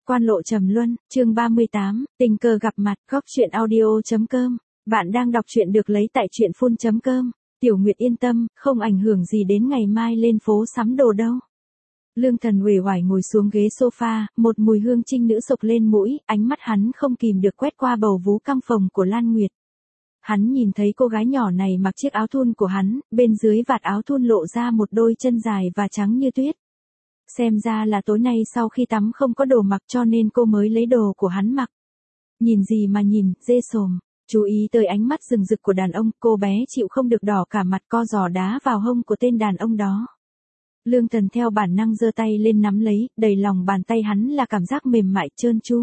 Quan lộ trầm luân, chương 38, tình cờ gặp mặt, góc truyện audio.com. Bạn đang đọc truyện được lấy tại truyện.com. Tiểu Nguyệt yên tâm, không ảnh hưởng gì đến ngày mai lên phố sắm đồ đâu. Lương Thần uể oải ngồi xuống ghế sofa, một mùi hương trinh nữ sộc lên mũi, ánh mắt hắn không kìm được quét qua bầu vú căng phồng của Lan Nguyệt. Hắn nhìn thấy cô gái nhỏ này mặc chiếc áo thun của hắn, bên dưới vạt áo thun lộ ra một đôi chân dài và trắng như tuyết. Xem ra là tối nay sau khi tắm không có đồ mặc cho nên cô mới lấy đồ của hắn mặc. Nhìn gì mà nhìn, dê sồm. Chú ý tới ánh mắt rừng rực của đàn ông, cô bé chịu không được đỏ cả mặt co giò đá vào hông của tên đàn ông đó. Lương Thần theo bản năng giơ tay lên nắm lấy, đầy lòng bàn tay hắn là cảm giác mềm mại trơn tru.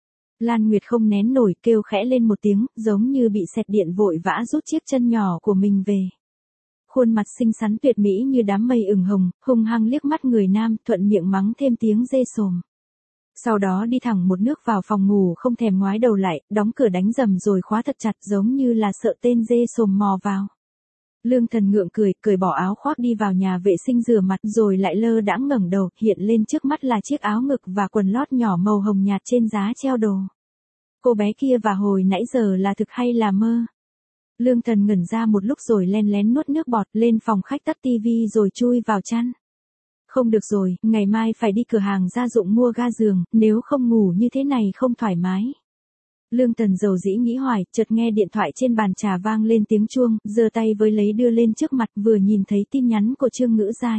Lan Nguyệt không nén nổi, kêu khẽ lên một tiếng, giống như bị xẹt điện, vội vã rút chiếc chân nhỏ của mình về. Khuôn mặt xinh xắn tuyệt mỹ như đám mây ửng hồng, hung hăng liếc mắt người nam, thuận miệng mắng thêm tiếng dê sồm. Sau đó đi thẳng một nước vào phòng ngủ, không thèm ngoái đầu lại, đóng cửa đánh rầm rồi khóa thật chặt, giống như là sợ tên dê sồm mò vào. Lương Thần ngượng cười, cởi bỏ áo khoác đi vào nhà vệ sinh rửa mặt, rồi lại lơ đãng ngẩng đầu, hiện lên trước mắt là chiếc áo ngực và quần lót nhỏ màu hồng nhạt trên giá treo đồ. Cô bé kia và hồi nãy giờ là thực hay là mơ? Lương Thần ngẩn ra một lúc rồi len lén nuốt nước bọt, lên phòng khách tắt tivi rồi chui vào chăn. Không được rồi, ngày mai phải đi cửa hàng gia dụng mua ga giường, nếu không ngủ như thế này không thoải mái. Lương Thần dầu dĩ nghĩ hoài, chợt nghe điện thoại trên bàn trà vang lên tiếng chuông, giơ tay với lấy đưa lên trước mặt, vừa nhìn thấy tin nhắn của Trương Ngữ Giai.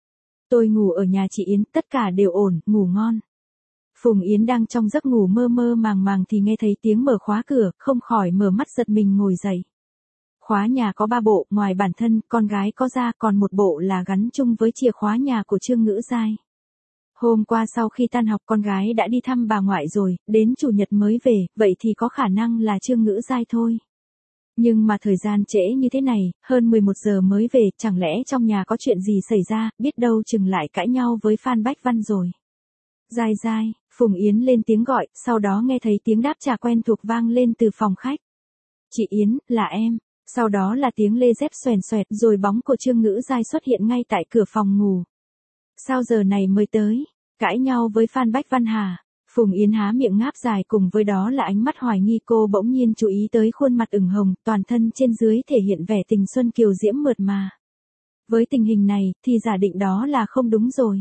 Tôi ngủ ở nhà chị Yến, tất cả đều ổn, ngủ ngon. Phùng Yến đang trong giấc ngủ mơ mơ màng màng thì nghe thấy tiếng mở khóa cửa, không khỏi mở mắt giật mình ngồi dậy. Khóa nhà có 3 bộ, ngoài bản thân, con gái có ra, còn một bộ là gắn chung với chìa khóa nhà của Trương Ngữ Giai. Hôm qua sau khi tan học con gái đã đi thăm bà ngoại rồi, đến chủ nhật mới về, vậy thì có khả năng là Trương Ngữ Giai thôi. Nhưng mà thời gian trễ như thế này, hơn 11 giờ mới về, chẳng lẽ trong nhà có chuyện gì xảy ra, biết đâu chừng lại cãi nhau với Phan Bách Văn rồi. Giai Giai, Phùng Yến lên tiếng gọi, sau đó nghe thấy tiếng đáp trả quen thuộc vang lên từ phòng khách. Chị Yến, là em. Sau đó là tiếng lê dép xoèn xoẹt, rồi bóng của Trương Ngữ Giai xuất hiện ngay tại cửa phòng ngủ. Sao giờ này mới tới? Cãi nhau với Phan Bách Văn hả? Phùng Yến há miệng ngáp dài, cùng với đó là ánh mắt hoài nghi. Cô bỗng nhiên chú ý tới khuôn mặt ửng hồng, toàn thân trên dưới thể hiện vẻ tình xuân kiều diễm mượt mà. Với tình hình này, thì giả định đó là không đúng rồi.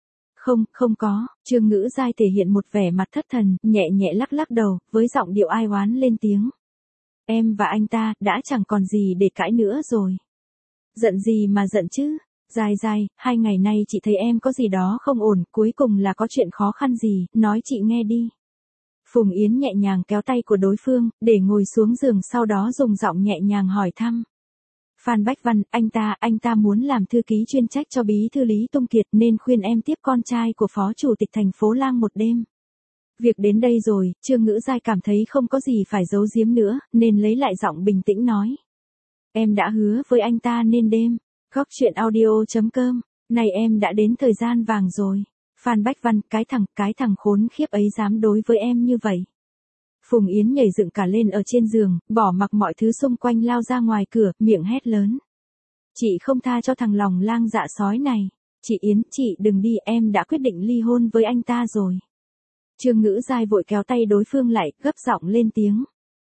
Không có, Trương Ngữ Giai thể hiện một vẻ mặt thất thần, nhẹ nhẹ lắc lắc đầu, với giọng điệu ai oán lên tiếng. Em và anh ta, đã chẳng còn gì để cãi nữa rồi. Giận gì mà giận chứ? Giai, 2 ngày nay chị thấy em có gì đó không ổn, cuối cùng là có chuyện khó khăn gì, nói chị nghe đi. Phùng Yến nhẹ nhàng kéo tay của đối phương, để ngồi xuống giường, sau đó dùng giọng nhẹ nhàng hỏi thăm. Phan Bách Văn, anh ta muốn làm thư ký chuyên trách cho bí thư Lý Tung Kiệt nên khuyên em tiếp con trai của phó chủ tịch thành phố Lang một đêm. Việc đến đây rồi, Trương Ngữ Giai cảm thấy không có gì phải giấu giếm nữa, nên lấy lại giọng bình tĩnh nói. Em đã hứa với anh ta nên đêm. Góc truyện audio.com, này em đã đến thời gian vàng rồi. Phan Bách Văn, cái thằng khốn khiếp ấy dám đối với em như vậy. Phùng Yến nhảy dựng cả lên ở trên giường, bỏ mặc mọi thứ xung quanh lao ra ngoài cửa, miệng hét lớn. Chị không tha cho thằng lòng lang dạ sói này. Chị Yến, chị đừng đi, em đã quyết định ly hôn với anh ta rồi. Trương Ngữ Giai vội kéo tay đối phương lại, gấp giọng lên tiếng.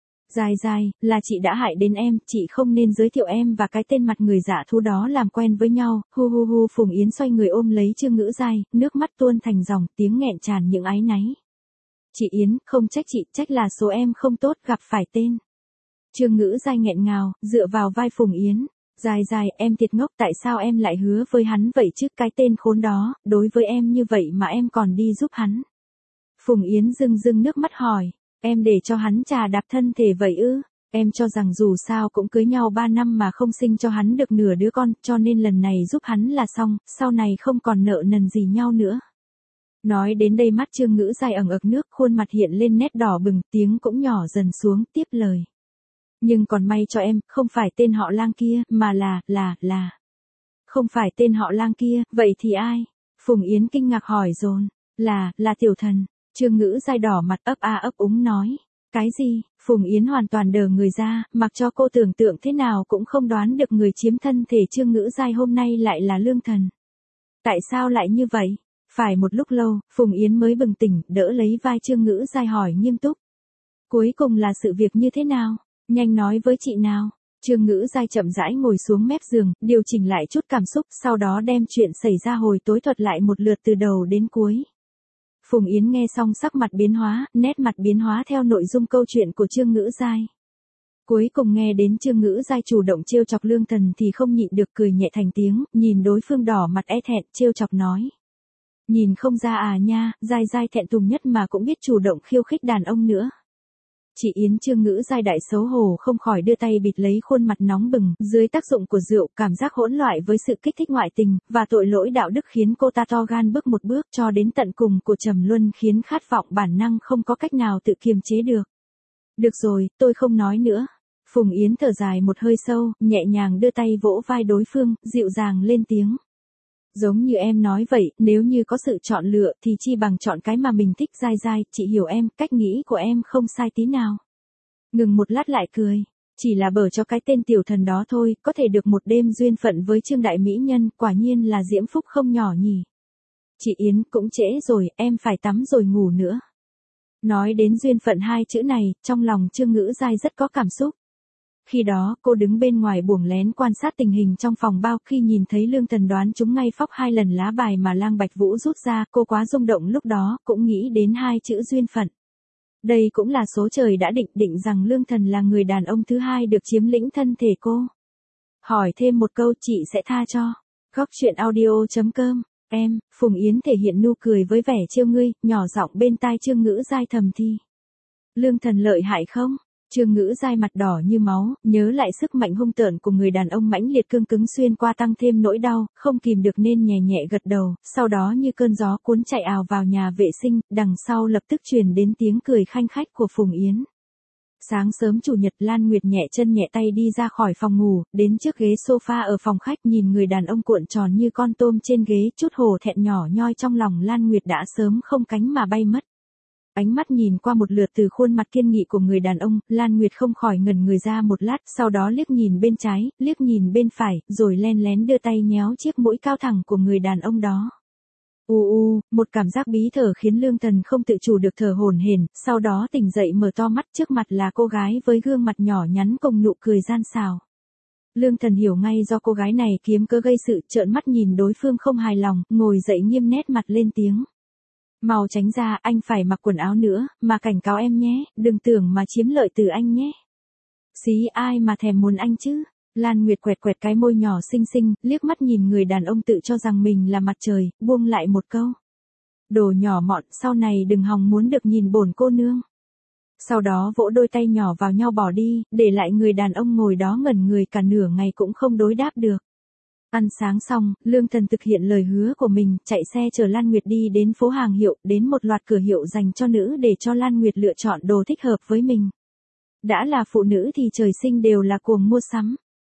Giai, là chị đã hại đến em, chị không nên giới thiệu em và cái tên mặt người giả thú đó làm quen với nhau. Hu. Phùng Yến xoay người ôm lấy Trương Ngữ Giai, nước mắt tuôn thành dòng, tiếng nghẹn tràn những áy náy. Chị Yến, không trách chị, trách là số em không tốt, gặp phải tên. Trương Ngữ Giai nghẹn ngào, dựa vào vai Phùng Yến. Giai, em thiệt ngốc, tại sao em lại hứa với hắn vậy chứ, cái tên khốn đó, đối với em như vậy mà em còn đi giúp hắn. Phùng Yến rưng nước mắt hỏi. Em để cho hắn trà đạp thân thể vậy ư? Em cho rằng dù sao cũng cưới nhau 3 năm mà không sinh cho hắn được nửa đứa con, cho nên lần này giúp hắn là xong, sau này không còn nợ nần gì nhau nữa. Nói đến đây mắt Trương Ngữ Giai ẩn ực nước, khuôn mặt hiện lên nét đỏ bừng, tiếng cũng nhỏ dần xuống, tiếp lời. Nhưng còn may cho em, không phải tên họ Lang kia, mà là. Không phải tên họ Lang kia, vậy thì ai? Phùng Yến kinh ngạc hỏi dồn. Là Tiểu Thần. Trương Ngữ Giai đỏ mặt ấp a ấp úng nói. Cái gì? Phùng Yến hoàn toàn đờ người ra, mặc cho cô tưởng tượng thế nào cũng không đoán được người chiếm thân thể Trương Ngữ Giai hôm nay lại là Lương Thần. Tại sao lại như vậy? Phải một lúc lâu, Phùng Yến mới bừng tỉnh, đỡ lấy vai Trương Ngữ Giai hỏi nghiêm túc. Cuối cùng là sự việc như thế nào? Nhanh nói với chị nào. Trương Ngữ Giai chậm rãi ngồi xuống mép giường, điều chỉnh lại chút cảm xúc, sau đó đem chuyện xảy ra hồi tối thuật lại một lượt từ đầu đến cuối. Phùng Yến nghe xong sắc mặt biến hóa, nét mặt biến hóa theo nội dung câu chuyện của Trương Ngữ Giai. Cuối cùng nghe đến Trương Ngữ Giai chủ động trêu chọc Lương Thần thì không nhịn được cười nhẹ thành tiếng, nhìn đối phương đỏ mặt e thẹn, trêu chọc nói. Nhìn không ra à nha, Giai Giai thẹn thùng nhất mà cũng biết chủ động khiêu khích đàn ông nữa. Chị Yến Trương Ngữ Giai đại xấu hổ không khỏi đưa tay bịt lấy khuôn mặt nóng bừng, dưới tác dụng của rượu, cảm giác hỗn loạn với sự kích thích ngoại tình, và tội lỗi đạo đức khiến cô ta to gan bước một bước cho đến tận cùng của trầm luân khiến khát vọng bản năng không có cách nào tự kiềm chế được. Được rồi, tôi không nói nữa. Phùng Yến thở dài một hơi sâu, nhẹ nhàng đưa tay vỗ vai đối phương, dịu dàng lên tiếng. Giống như em nói vậy, nếu như có sự chọn lựa thì chi bằng chọn cái mà mình thích. Giai Giai, chị hiểu em, cách nghĩ của em không sai tí nào. Ngừng một lát lại cười. Chỉ là bở cho cái tên tiểu thần đó thôi, có thể được một đêm duyên phận với Trương đại mỹ nhân, quả nhiên là diễm phúc không nhỏ nhỉ. Chị Yến, cũng trễ rồi, em phải tắm rồi ngủ nữa. Nói đến duyên phận hai chữ này, trong lòng Trương Ngữ Giai rất có cảm xúc. Khi đó, cô đứng bên ngoài buồng lén quan sát tình hình trong phòng bao, khi nhìn thấy Lương Thần đoán trúng ngay phóc 2 lần lá bài mà Lang Bạch Vũ rút ra, cô quá rung động lúc đó, cũng nghĩ đến hai chữ duyên phận. Đây cũng là số trời đã định rằng Lương Thần là người đàn ông thứ hai được chiếm lĩnh thân thể cô. Hỏi thêm một câu chị sẽ tha cho. Góc truyện audio.com. Em, Phùng Yến thể hiện nụ cười với vẻ trêu ngươi, nhỏ giọng bên tai Trương Ngữ Giai thầm thì. Lương Thần lợi hại không? Trương Ngữ Giai mặt đỏ như máu, nhớ lại sức mạnh hung tợn của người đàn ông mãnh liệt cương cứng xuyên qua tăng thêm nỗi đau, không kìm được nên nhẹ nhẹ gật đầu, sau đó như cơn gió cuốn chạy ào vào nhà vệ sinh, đằng sau lập tức truyền đến tiếng cười khanh khách của Phùng Yến. Sáng sớm chủ nhật, Lan Nguyệt nhẹ chân nhẹ tay đi ra khỏi phòng ngủ, đến trước ghế sofa ở phòng khách, nhìn người đàn ông cuộn tròn như con tôm trên ghế, chút hổ thẹn nhỏ nhoi trong lòng Lan Nguyệt đã sớm không cánh mà bay mất. Ánh mắt nhìn qua một lượt từ khuôn mặt kiên nghị của người đàn ông, Lan Nguyệt không khỏi ngẩn người ra một lát, sau đó liếc nhìn bên trái, liếc nhìn bên phải, rồi len lén đưa tay nhéo chiếc mũi cao thẳng của người đàn ông đó. Một cảm giác bí thở khiến Lương Thần không tự chủ được thở hổn hển, sau đó tỉnh dậy mở to mắt, trước mặt là cô gái với gương mặt nhỏ nhắn cùng nụ cười gian xảo. Lương Thần hiểu ngay do cô gái này kiếm cớ gây sự, trợn mắt nhìn đối phương không hài lòng, ngồi dậy nghiêm nét mặt lên tiếng. Mau tránh ra, anh phải mặc quần áo nữa, mà cảnh cáo em nhé, đừng tưởng mà chiếm lợi từ anh nhé. Xí ai mà thèm muốn anh chứ. Lan Nguyệt quẹt quẹt cái môi nhỏ xinh xinh, liếc mắt nhìn người đàn ông tự cho rằng mình là mặt trời, buông lại một câu. Đồ nhỏ mọn, sau này đừng hòng muốn được nhìn bổn cô nương. Sau đó vỗ đôi tay nhỏ vào nhau bỏ đi, để lại người đàn ông ngồi đó ngẩn người cả nửa ngày cũng không đối đáp được. Ăn sáng xong, Lương Thần thực hiện lời hứa của mình, chạy xe chở Lan Nguyệt đi đến phố hàng hiệu, đến một loạt cửa hiệu dành cho nữ để cho Lan Nguyệt lựa chọn đồ thích hợp với mình. Đã là phụ nữ thì trời sinh đều là cuồng mua sắm.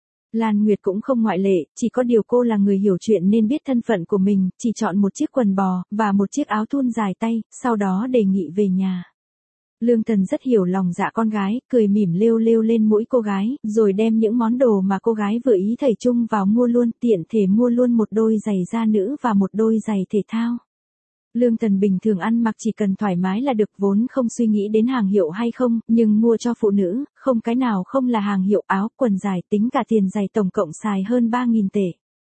Lan Nguyệt cũng không ngoại lệ, chỉ có điều cô là người hiểu chuyện nên biết thân phận của mình, chỉ chọn một chiếc quần bò, và một chiếc áo thun dài tay, sau đó đề nghị về nhà. Lương Thần rất hiểu lòng dạ con gái, cười mỉm lêu lêu lên mũi cô gái, rồi đem những món đồ mà cô gái vừa ý thảy chung vào mua luôn, tiện thể mua luôn một đôi giày da nữ và một đôi giày thể thao. Lương Thần bình thường ăn mặc chỉ cần thoải mái là được, vốn không suy nghĩ đến hàng hiệu hay không, nhưng mua cho phụ nữ, không cái nào không là hàng hiệu, áo, quần dài, tính cả tiền giày tổng cộng xài hơn 3.000 tệ.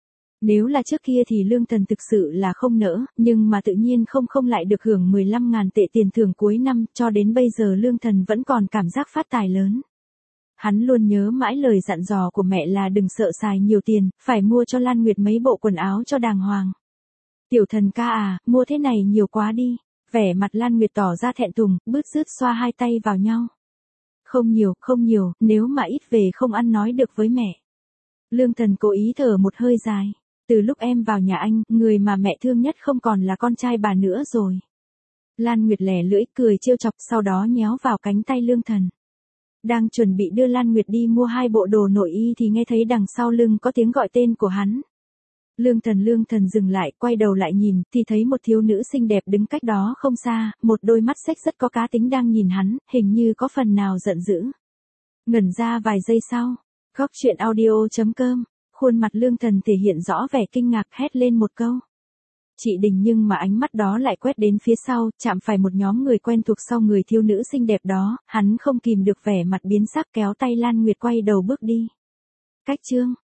Nếu là trước kia thì Lương Thần thực sự là không nỡ, nhưng mà tự nhiên không lại được hưởng 15.000 tệ tiền thưởng cuối năm, cho đến bây giờ Lương Thần vẫn còn cảm giác phát tài lớn. Hắn luôn nhớ mãi lời dặn dò của mẹ là đừng sợ xài nhiều tiền, phải mua cho Lan Nguyệt mấy bộ quần áo cho đàng hoàng. Tiểu thần ca à, mua thế này nhiều quá đi. Vẻ mặt Lan Nguyệt tỏ ra thẹn thùng, bứt rứt xoa hai tay vào nhau. Không nhiều, nếu mà ít về không ăn nói được với mẹ. Lương Thần cố ý thở một hơi dài. Từ lúc em vào nhà anh, người mà mẹ thương nhất không còn là con trai bà nữa rồi. Lan Nguyệt lẻ lưỡi cười trêu chọc, sau đó nhéo vào cánh tay Lương Thần. Đang chuẩn bị đưa Lan Nguyệt đi mua 2 bộ đồ nội y thì nghe thấy đằng sau lưng có tiếng gọi tên của hắn. Lương Thần dừng lại, quay đầu lại nhìn, thì thấy một thiếu nữ xinh đẹp đứng cách đó không xa, một đôi mắt xếch rất có cá tính đang nhìn hắn, hình như có phần nào giận dữ. Ngẩn ra vài giây sau, góc truyện audio.com, khuôn mặt Lương Thần thể hiện rõ vẻ kinh ngạc, hét lên một câu. chị Đình nhưng mà ánh mắt đó lại quét đến phía sau, chạm phải một nhóm người quen thuộc sau người thiếu nữ xinh đẹp đó, hắn không kìm được vẻ mặt biến sắc kéo tay Lan Nguyệt quay đầu bước đi. Cách chương